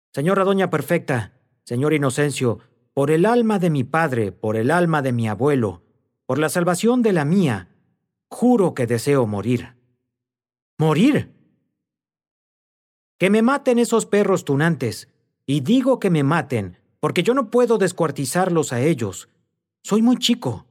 Señora Doña Perfecta, señor Inocencio, por el alma de mi padre, por el alma de mi abuelo, por la salvación de la mía, juro que deseo morir. ¿Morir? Que me maten esos perros tunantes. Y digo que me maten, porque yo no puedo descuartizarlos a ellos. Soy muy chico.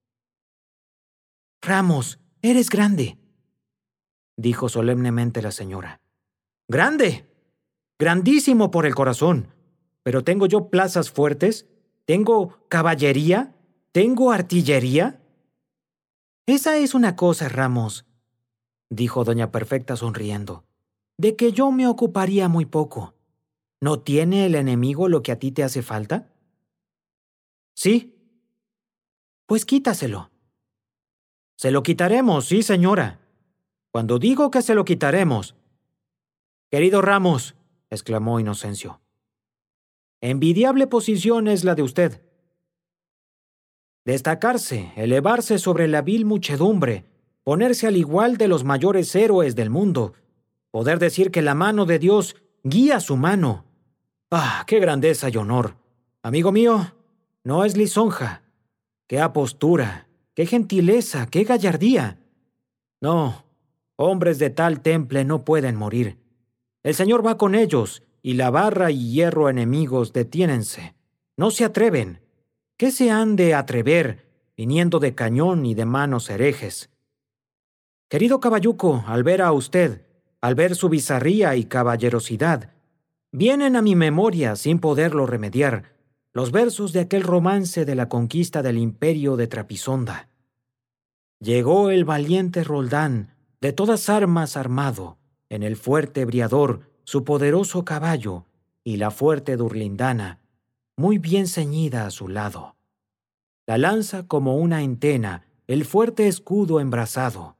Ramos, eres grande, dijo solemnemente la señora. ¡Grande! Grandísimo por el corazón. Pero tengo yo plazas fuertes, tengo caballería, tengo artillería. Esa es una cosa, Ramos, dijo doña Perfecta sonriendo, de que yo me ocuparía muy poco. ¿No tiene el enemigo lo que a ti te hace falta? Sí. Pues quítaselo. Se lo quitaremos, sí, señora. Cuando digo que se lo quitaremos. Querido Ramos, exclamó Inocencio. Envidiable posición es la de usted. Destacarse, elevarse sobre la vil muchedumbre, ponerse al igual de los mayores héroes del mundo, poder decir que la mano de Dios guía su mano. ¡Ah, qué grandeza y honor! Amigo mío, no es lisonja. ¡Qué apostura! ¡Qué gentileza! ¡Qué gallardía! No, hombres de tal temple no pueden morir. El Señor va con ellos, y la barra y hierro enemigos detiénense. No se atreven. ¿Qué se han de atrever, viniendo de cañón y de manos herejes? Querido caballuco, al ver a usted, al ver su bizarría y caballerosidad, vienen a mi memoria, sin poderlo remediar, los versos de aquel romance de la conquista del imperio de Trapisonda. Llegó el valiente Roldán, de todas armas armado, en el fuerte Briador, su poderoso caballo, y la fuerte Durlindana, muy bien ceñida a su lado. La lanza como una entena, el fuerte escudo embrazado,